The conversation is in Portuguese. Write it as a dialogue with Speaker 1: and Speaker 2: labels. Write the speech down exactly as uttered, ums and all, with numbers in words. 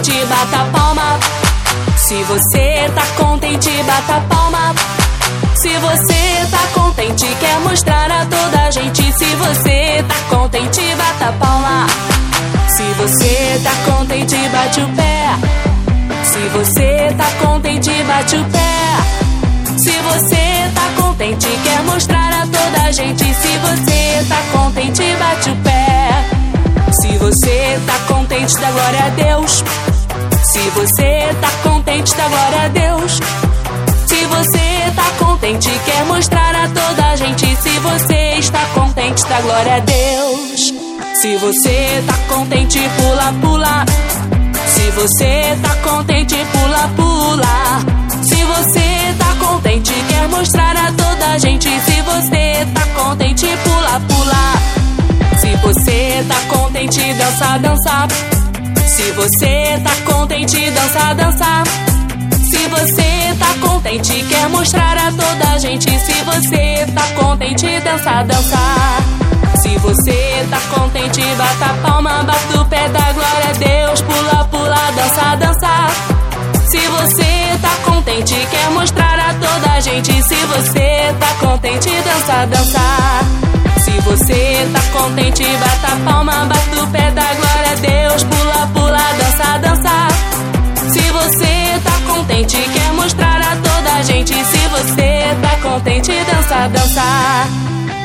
Speaker 1: contente, bata palma. Se você tá contente, bata palma. Se você tá contente, quer mostrar a toda a gente. Se você tá contente, bata palma. Se você tá contente, bate o pé. Se você tá contente, bate o pé. Se você tá contente, quer mostrar a toda a gente. Se você tá contente, bate o pé. Se você tá contente, dá glória a Deus. Se você tá contente, dá glória a Deus. Se você tá contente, quer mostrar a toda a gente. Se você está contente, dá glória a Deus. Se você tá contente, pula, pula. Se você tá contente, pula, pula. Se você tá contente, quer mostrar a toda a gente. Se você tá contente, pula, pula. Se você tá contente, dança, dança. Se você tá contente, dança, dança. Se você tá contente, quer mostrar a toda a gente. Se você tá contente, dança, dança. Se você tá contente, bata a palma, bata o pé, dá glória a Deus. Pula, pula, dança, dança. Se você tá contente, quer mostrar a toda a gente. Se você tá contente, dança, dança. Se você tá contente, bata a palma, bata o pé, dá glória a Deus. Pula, pula, dança, dança. Se você tá contente, quer mostrar a toda a gente. Se você tá contente, dança, dança.